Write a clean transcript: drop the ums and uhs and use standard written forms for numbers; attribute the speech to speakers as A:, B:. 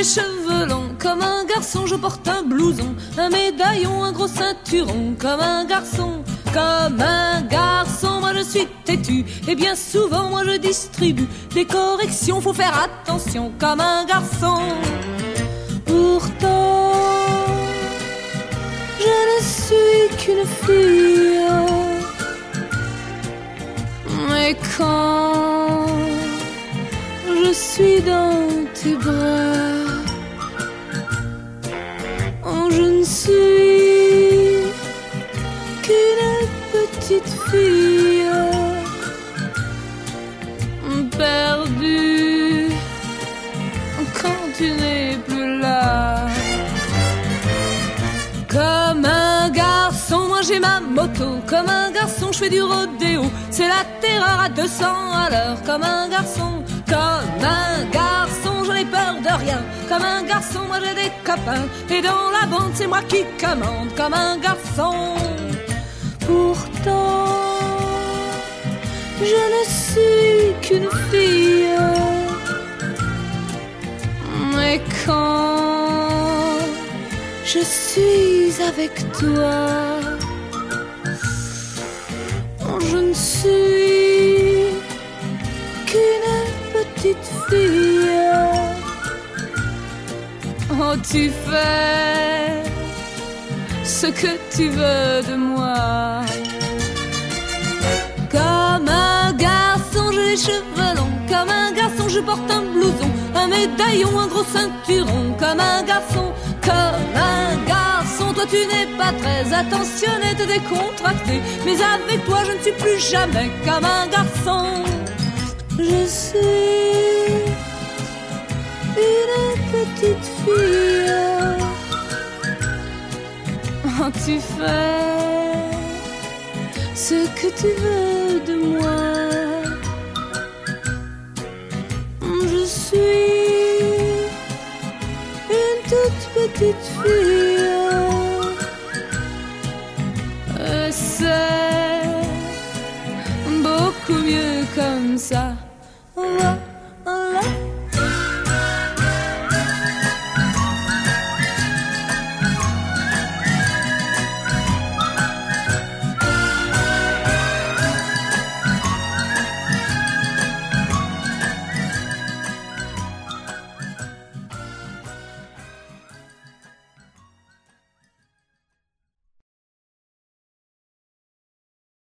A: cheveux longs comme un garçon, je porte un blouson, un médaillon, un gros ceinturon comme un garçon. Comme un garçon, moi je suis têtu et bien souvent moi je distribue des corrections, faut faire attention comme un garçon. Pourtant, je ne suis qu'une fille. Mais quand je suis dans tes bras, oh, je ne suis qu'une petite fille perdue quand tu n'es plus là. Comme un garçon, moi j'ai ma moto. Comme un garçon, je fais du rodéo. C'est la terreur à 200 à l'heure. Comme un garçon, j'en ai peur de rien. Comme un garçon, moi j'ai des copains. Et dans la bande, c'est moi qui commande. Comme un garçon. Pourtant, je ne suis qu'une fille. Mais quand je suis avec toi, je ne suis qu'une petite fille. Oh, tu fais ce que tu veux de moi. Comme un garçon, j'ai les cheveux longs. Comme un garçon, je porte un blouson, un médaillon, un gros ceinturon. Comme un garçon, toi tu n'es pas très attentionné, t'es décontracté. Mais avec toi je ne suis plus jamais comme un garçon. Je suis une petite fille. Oh, tu fais ce que tu veux de moi. Je suis une toute petite fille. C'est beaucoup mieux comme ça.